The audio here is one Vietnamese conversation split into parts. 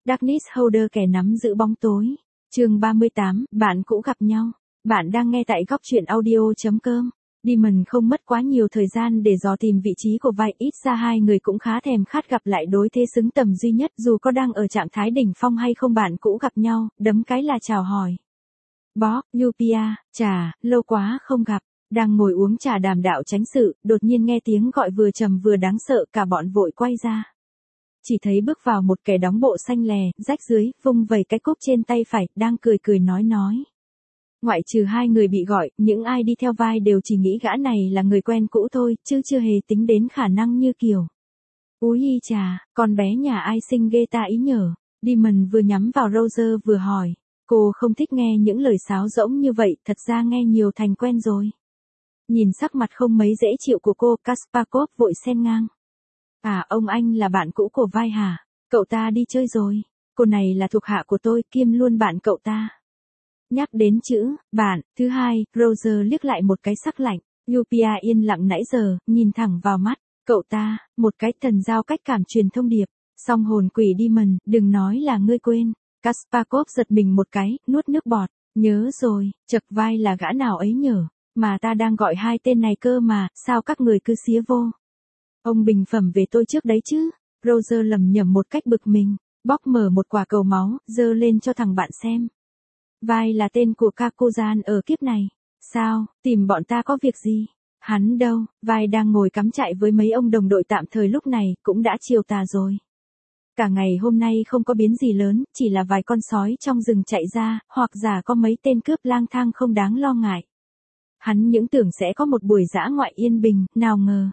Darkness Holder kẻ nắm giữ bóng tối. Chương 38, bạn cũ gặp nhau. Bạn đang nghe tại góc truyện audio.com. Demon không mất quá nhiều thời gian để dò tìm vị trí của vai, ít ra hai người cũng khá thèm khát gặp lại đối thế xứng tầm duy nhất, dù có đang ở trạng thái đỉnh phong hay không. Bạn cũ gặp nhau, đấm cái là chào hỏi. Bob, Yupia, chà, lâu quá không gặp. Đang ngồi uống trà đàm đạo chánh sự, đột nhiên nghe tiếng gọi vừa trầm vừa đáng sợ, cả bọn vội quay ra. Chỉ thấy bước vào một kẻ đóng bộ xanh lè, rách dưới, vung vẩy cái cúp trên tay phải, đang cười cười nói. Ngoại trừ hai người bị gọi, những ai đi theo vai đều chỉ nghĩ gã này là người quen cũ thôi, chứ chưa hề tính đến khả năng như kiểu. Úi y chà, con bé nhà ai xinh ghê ta ý nhở. Demon vừa nhắm vào Roger vừa hỏi. Cô không thích nghe những lời sáo rỗng như vậy, thật ra nghe nhiều thành quen rồi. Nhìn sắc mặt không mấy dễ chịu của cô, Kaspakov vội xen ngang. À, ông anh là bạn cũ của vai hả? Cậu ta đi chơi rồi. Cô này là thuộc hạ của tôi, kiêm luôn bạn cậu ta. Nhắc đến chữ bạn thứ hai, Roger liếc lại một cái sắc lạnh. Yupia yên lặng nãy giờ, nhìn thẳng vào mắt. Cậu ta, một cái thần giao cách cảm truyền thông điệp. Song hồn quỷ Demon, đừng nói là ngươi quên. Kaspakov giật mình một cái, nuốt nước bọt. Nhớ rồi, chật vai là gã nào ấy nhở? Mà ta đang gọi hai tên này cơ mà, sao các người cứ xía vô? Ông bình phẩm về tôi trước đấy chứ. Roger lẩm nhẩm một cách bực mình, bóc mở một quả cầu máu, giơ lên cho thằng bạn xem. Vai là tên của Kakuzan ở kiếp này. Sao, tìm bọn ta có việc gì? Hắn đâu, vai đang ngồi cắm trại với mấy ông đồng đội tạm thời lúc này, cũng đã chiều tà rồi. Cả ngày hôm nay không có biến gì lớn, chỉ là vài con sói trong rừng chạy ra, hoặc giả có mấy tên cướp lang thang không đáng lo ngại. Hắn những tưởng sẽ có một buổi dã ngoại yên bình, nào ngờ.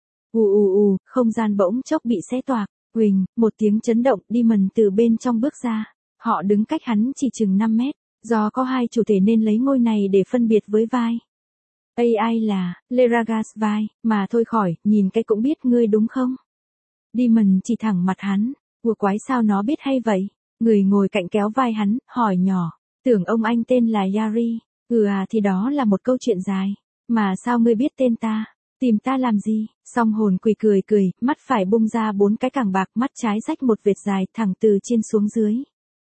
Không gian bỗng chốc bị xé toạc, huỳnh, một tiếng chấn động, Demon từ bên trong bước ra. Họ đứng cách hắn chỉ chừng 5 mét, do có hai chủ thể nên lấy ngôi này để phân biệt với vai. AI là, Leragas vai, mà thôi khỏi, nhìn cái cũng biết ngươi đúng không? Demon chỉ thẳng mặt hắn, ủa quái sao nó biết hay vậy? Người ngồi cạnh kéo vai hắn, hỏi nhỏ, tưởng ông anh tên là Yari. Thì đó là một câu chuyện dài. Mà sao ngươi biết tên ta? Tìm ta làm gì? Song hồn quỷ cười, mắt phải bung ra 4 cái cẳng bạc, mắt trái rách một vệt dài thẳng từ trên xuống dưới.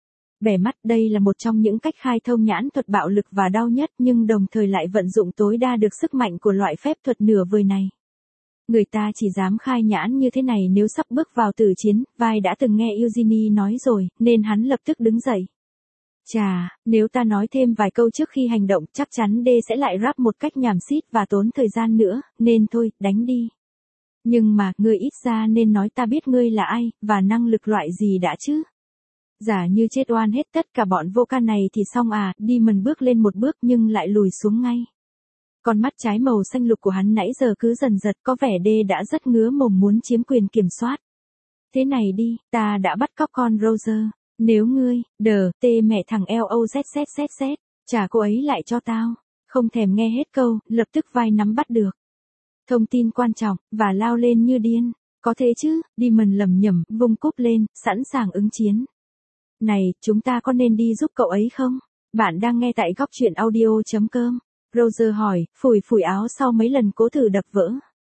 Bẻ mắt, đây là một trong những cách khai thông nhãn thuật bạo lực và đau nhất, nhưng đồng thời lại vận dụng tối đa được sức mạnh của loại phép thuật nửa vời này. Người ta chỉ dám khai nhãn như thế này nếu sắp bước vào tử chiến, vai đã từng nghe Eugenie nói rồi, nên hắn lập tức đứng dậy. Chà, nếu ta nói thêm vài câu trước khi hành động, chắc chắn D sẽ lại rap một cách nhảm xít và tốn thời gian nữa, nên thôi, đánh đi. Nhưng mà, ngươi ít ra nên nói ta biết ngươi là ai, và năng lực loại gì đã chứ. Giả như chết oan hết tất cả bọn vô can này thì xong à. Demon bước lên một bước nhưng lại lùi xuống ngay. Con mắt trái màu xanh lục của hắn nãy giờ cứ dần giật, có vẻ D đã rất ngứa mồm muốn chiếm quyền kiểm soát. Thế này đi, ta đã bắt cóc con Roger. Nếu ngươi, mẹ thằng LOZZZ, trả cô ấy lại cho tao. Không thèm nghe hết câu, lập tức vai nắm bắt được thông tin quan trọng, và lao lên như điên. Có thế chứ, Demon lẩm nhẩm, vung cúp lên, sẵn sàng ứng chiến. Này, chúng ta có nên đi giúp cậu ấy không? Bạn đang nghe tại góc truyện audio.com. Roger hỏi, phủi áo sau mấy lần cố thử đập vỡ.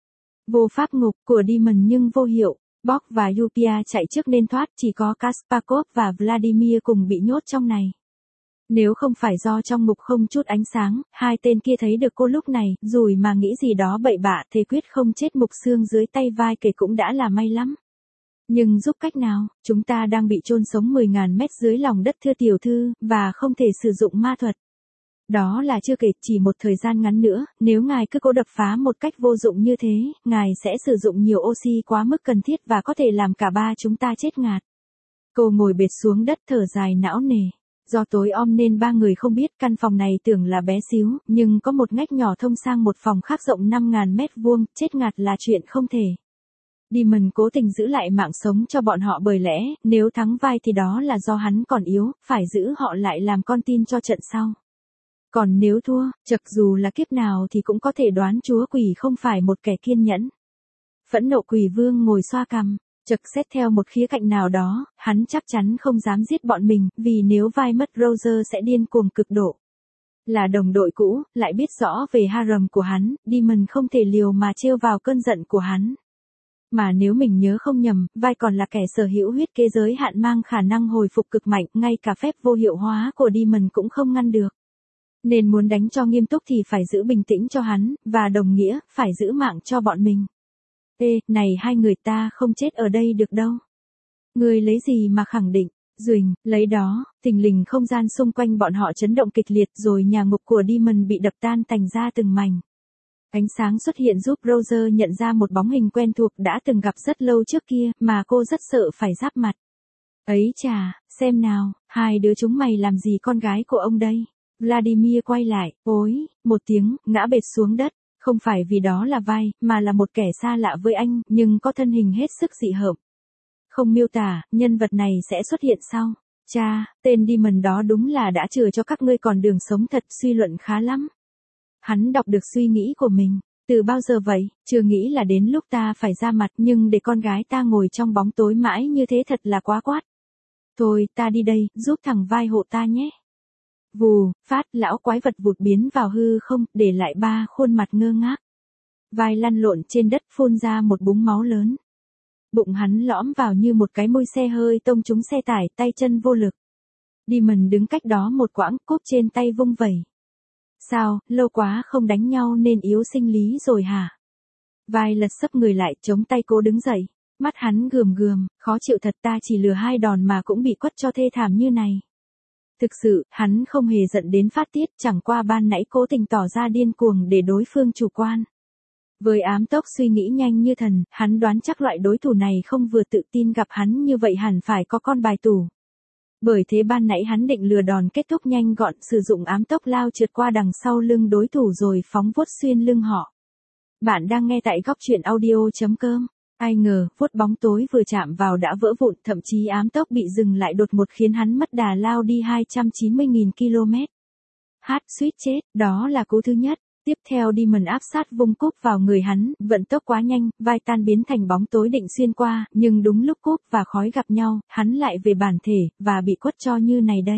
Vô pháp ngục của Demon nhưng vô hiệu. Bob và Yupia chạy trước nên thoát, chỉ có Kaspakov và Vladimir cùng bị nhốt trong này. Nếu không phải do trong ngục không chút ánh sáng, hai tên kia thấy được cô lúc này, rủi mà nghĩ gì đó bậy bạ, thế quyết không chết mục xương dưới tay vai kể cũng đã là may lắm. Nhưng giúp cách nào, chúng ta đang bị chôn sống 10.000 mét dưới lòng đất thưa tiểu thư, và không thể sử dụng ma thuật. Đó là chưa kể, chỉ một thời gian ngắn nữa, nếu ngài cứ cố đập phá một cách vô dụng như thế, ngài sẽ sử dụng nhiều oxy quá mức cần thiết và có thể làm cả ba chúng ta chết ngạt. Cô ngồi bệt xuống đất thở dài não nề. Do tối om nên ba người không biết căn phòng này tưởng là bé xíu, nhưng có một ngách nhỏ thông sang một phòng khác rộng 5.000 mét vuông, chết ngạt là chuyện không thể. Demon cố tình giữ lại mạng sống cho bọn họ bởi lẽ, nếu thắng vai thì đó là do hắn còn yếu, phải giữ họ lại làm con tin cho trận sau. Còn nếu thua, chật dù là kiếp nào thì cũng có thể đoán chúa quỷ không phải một kẻ kiên nhẫn. Phẫn nộ quỷ vương ngồi xoa cằm, chật xét theo một khía cạnh nào đó, hắn chắc chắn không dám giết bọn mình, vì nếu vai mất Roger sẽ điên cuồng cực độ. Là đồng đội cũ, lại biết rõ về harem của hắn, Demon không thể liều mà trêu vào cơn giận của hắn. Mà nếu mình nhớ không nhầm, vai còn là kẻ sở hữu huyết kế giới hạn mang khả năng hồi phục cực mạnh, ngay cả phép vô hiệu hóa của Demon cũng không ngăn được. Nên muốn đánh cho nghiêm túc thì phải giữ bình tĩnh cho hắn, và đồng nghĩa, phải giữ mạng cho bọn mình. Ê, này hai người ta không chết ở đây được đâu. Ngươi lấy gì mà khẳng định? Duỳnh, lấy đó, thình lình không gian xung quanh bọn họ chấn động kịch liệt rồi nhà ngục của Demon bị đập tan tành ra từng mảnh. Ánh sáng xuất hiện giúp Roger nhận ra một bóng hình quen thuộc đã từng gặp rất lâu trước kia mà cô rất sợ phải giáp mặt. Ấy chà, xem nào, hai đứa chúng mày làm gì con gái của ông đây? Vladimir quay lại, ối, một tiếng, ngã bệt xuống đất. Không phải vì đó là vai, mà là một kẻ xa lạ với anh, nhưng có thân hình hết sức dị hợm. Không miêu tả, nhân vật này sẽ xuất hiện sau. Cha, tên Demon đó đúng là đã chừa cho các ngươi còn đường sống thật, suy luận khá lắm. Hắn đọc được suy nghĩ của mình. Từ bao giờ vậy, chưa nghĩ là đến lúc ta phải ra mặt, nhưng để con gái ta ngồi trong bóng tối mãi như thế thật là quá quát. Thôi, ta đi đây, giúp thằng vai hộ ta nhé. Vù, phát, lão quái vật vụt biến vào hư không, để lại ba khuôn mặt ngơ ngác. Vai lăn lộn trên đất phun ra một búng máu lớn. Bụng hắn lõm vào như một cái mui xe hơi tông trúng xe tải, tay chân vô lực. Demon đứng cách đó một quãng, cúp trên tay vung vẩy. Sao, lâu quá không đánh nhau nên yếu sinh lý rồi hả? Vai lật sấp người lại, chống tay cố đứng dậy. Mắt hắn gườm gườm, khó chịu thật, ta chỉ lừa 2 đòn mà cũng bị quất cho thê thảm như này. Thực sự, hắn không hề giận đến phát tiết, chẳng qua ban nãy cố tình tỏ ra điên cuồng để đối phương chủ quan. Với ám tốc suy nghĩ nhanh như thần, hắn đoán chắc loại đối thủ này không vừa tự tin gặp hắn như vậy hẳn phải có con bài tủ. Bởi thế ban nãy hắn định lừa đòn kết thúc nhanh gọn, sử dụng ám tốc lao trượt qua đằng sau lưng đối thủ rồi phóng vuốt xuyên lưng họ. Bạn đang nghe tại góc truyện audio.com. Ai ngờ, vuốt bóng tối vừa chạm vào đã vỡ vụn, thậm chí ám tốc bị dừng lại đột ngột khiến hắn mất đà lao đi 290.000 km. Hát suýt chết, đó là cú thứ nhất. Tiếp theo Demon áp sát vung cúp vào người hắn, vận tốc quá nhanh, vai tan biến thành bóng tối định xuyên qua, nhưng đúng lúc cúp và khói gặp nhau, hắn lại về bản thể, và bị quất cho như này đây.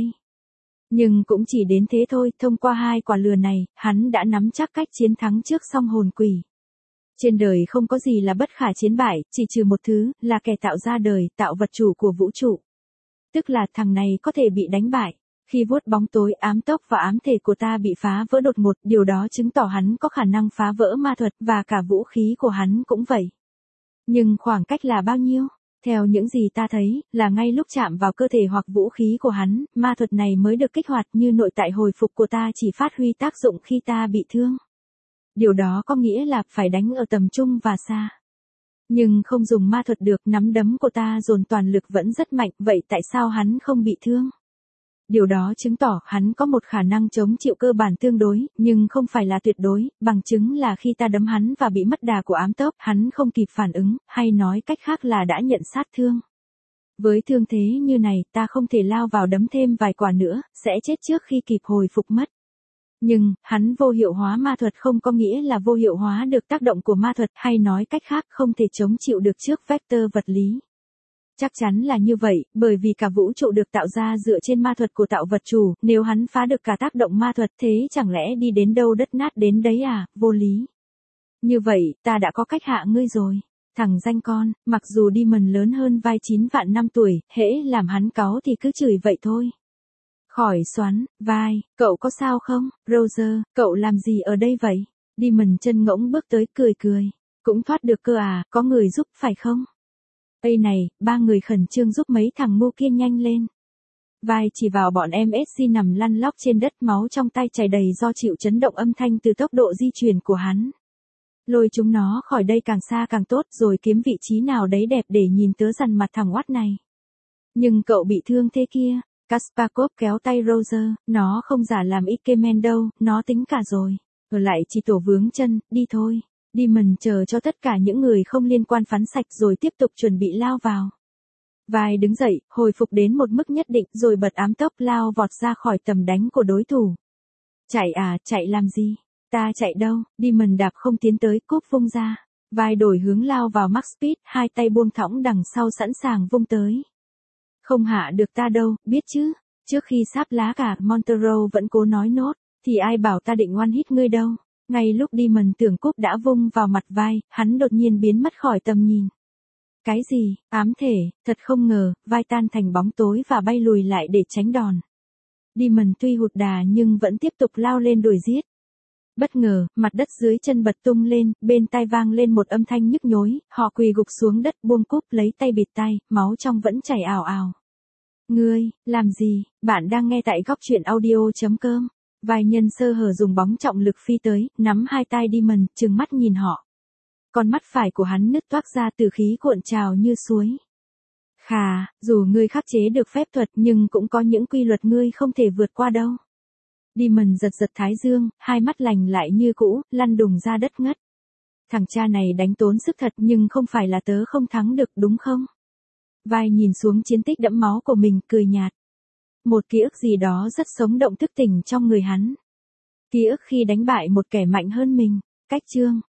Nhưng cũng chỉ đến thế thôi, thông qua 2 quả lừa này, hắn đã nắm chắc cách chiến thắng trước song hồn quỷ. Trên đời không có gì là bất khả chiến bại, chỉ trừ một thứ, là kẻ tạo ra đời, tạo vật chủ của vũ trụ. Tức là thằng này có thể bị đánh bại. Khi vuốt bóng tối, ám tốc và ám thể của ta bị phá vỡ đột ngột, điều đó chứng tỏ hắn có khả năng phá vỡ ma thuật, và cả vũ khí của hắn cũng vậy. Nhưng khoảng cách là bao nhiêu? Theo những gì ta thấy, là ngay lúc chạm vào cơ thể hoặc vũ khí của hắn, ma thuật này mới được kích hoạt, như nội tại hồi phục của ta chỉ phát huy tác dụng khi ta bị thương. Điều đó có nghĩa là phải đánh ở tầm trung và xa. Nhưng không dùng ma thuật được, nắm đấm của ta dồn toàn lực vẫn rất mạnh, vậy tại sao hắn không bị thương? Điều đó chứng tỏ hắn có một khả năng chống chịu cơ bản tương đối, nhưng không phải là tuyệt đối, bằng chứng là khi ta đấm hắn và bị mất đà của ám tốc, hắn không kịp phản ứng, hay nói cách khác là đã nhận sát thương. Với thương thế như này, ta không thể lao vào đấm thêm vài quả nữa, sẽ chết trước khi kịp hồi phục mất. Nhưng, hắn vô hiệu hóa ma thuật không có nghĩa là vô hiệu hóa được tác động của ma thuật, hay nói cách khác không thể chống chịu được trước vector vật lý. Chắc chắn là như vậy, bởi vì cả vũ trụ được tạo ra dựa trên ma thuật của tạo vật chủ, nếu hắn phá được cả tác động ma thuật thế chẳng lẽ đi đến đâu đất nát đến đấy à, vô lý. Như vậy, ta đã có cách hạ ngươi rồi. Thằng danh con, mặc dù Demon lớn hơn vai 9 vạn năm tuổi, hễ làm hắn cáu thì cứ chửi vậy thôi. Khỏi xoắn, vai, cậu có sao không? Roger, cậu làm gì ở đây vậy? Demon chân ngỗng bước tới cười cười. Cũng thoát được cơ à, có người giúp phải không? Ây này, 3 người khẩn trương giúp mấy thằng ngu kia nhanh lên. Vai chỉ vào bọn em SC nằm lăn lóc trên đất, máu trong tay chảy đầy do chịu chấn động âm thanh từ tốc độ di chuyển của hắn. Lôi chúng nó khỏi đây càng xa càng tốt, rồi kiếm vị trí nào đấy đẹp để nhìn tớ dằn mặt thằng oát này. Nhưng cậu bị thương thế kia. Kasparkov kéo tay Roger, nó không giả làm Ikemen đâu, nó tính cả rồi. Ở lại chỉ tổ vướng chân, đi thôi. Demon chờ cho tất cả những người không liên quan phán sạch rồi tiếp tục chuẩn bị lao vào. Vai đứng dậy, hồi phục đến một mức nhất định rồi bật ám tốc lao vọt ra khỏi tầm đánh của đối thủ. Chạy à, chạy làm gì? Ta chạy đâu? Demon đạp không tiến tới, cúp vung ra. Vai đổi hướng lao vào Max Speed, 2 tay buông thõng đằng sau sẵn sàng vung tới. Không hạ được ta đâu, biết chứ? Trước khi sáp lá cả, Montero vẫn cố nói nốt, thì ai bảo ta định one hit ngươi đâu. Ngay lúc Demon tưởng cúp đã vung vào mặt vai, hắn đột nhiên biến mất khỏi tầm nhìn. Cái gì, ám thể, thật không ngờ, vai tan thành bóng tối và bay lùi lại để tránh đòn. Demon tuy hụt đà nhưng vẫn tiếp tục lao lên đuổi giết. Bất ngờ, mặt đất dưới chân bật tung lên, bên tai vang lên một âm thanh nhức nhối, họ quỳ gục xuống đất buông cúp lấy tay bịt tai, máu trong vẫn chảy ào ào. Ngươi, làm gì, bạn đang nghe tại góc truyện audio.com. Vài nhân sơ hở dùng bóng trọng lực phi tới, nắm hai tai Demon, trừng mắt nhìn họ. Con mắt phải của hắn nứt toác ra từ khí cuộn trào như suối. Khà, dù ngươi khắc chế được phép thuật nhưng cũng có những quy luật ngươi không thể vượt qua đâu. Demon giật giật thái dương, hai mắt lành lại như cũ, lăn đùng ra đất ngất. Thằng cha này đánh tốn sức thật nhưng không phải là tớ không thắng được đúng không? Vai nhìn xuống chiến tích đẫm máu của mình, cười nhạt. Một ký ức gì đó rất sống động thức tỉnh trong người hắn. Ký ức khi đánh bại một kẻ mạnh hơn mình. Cách chương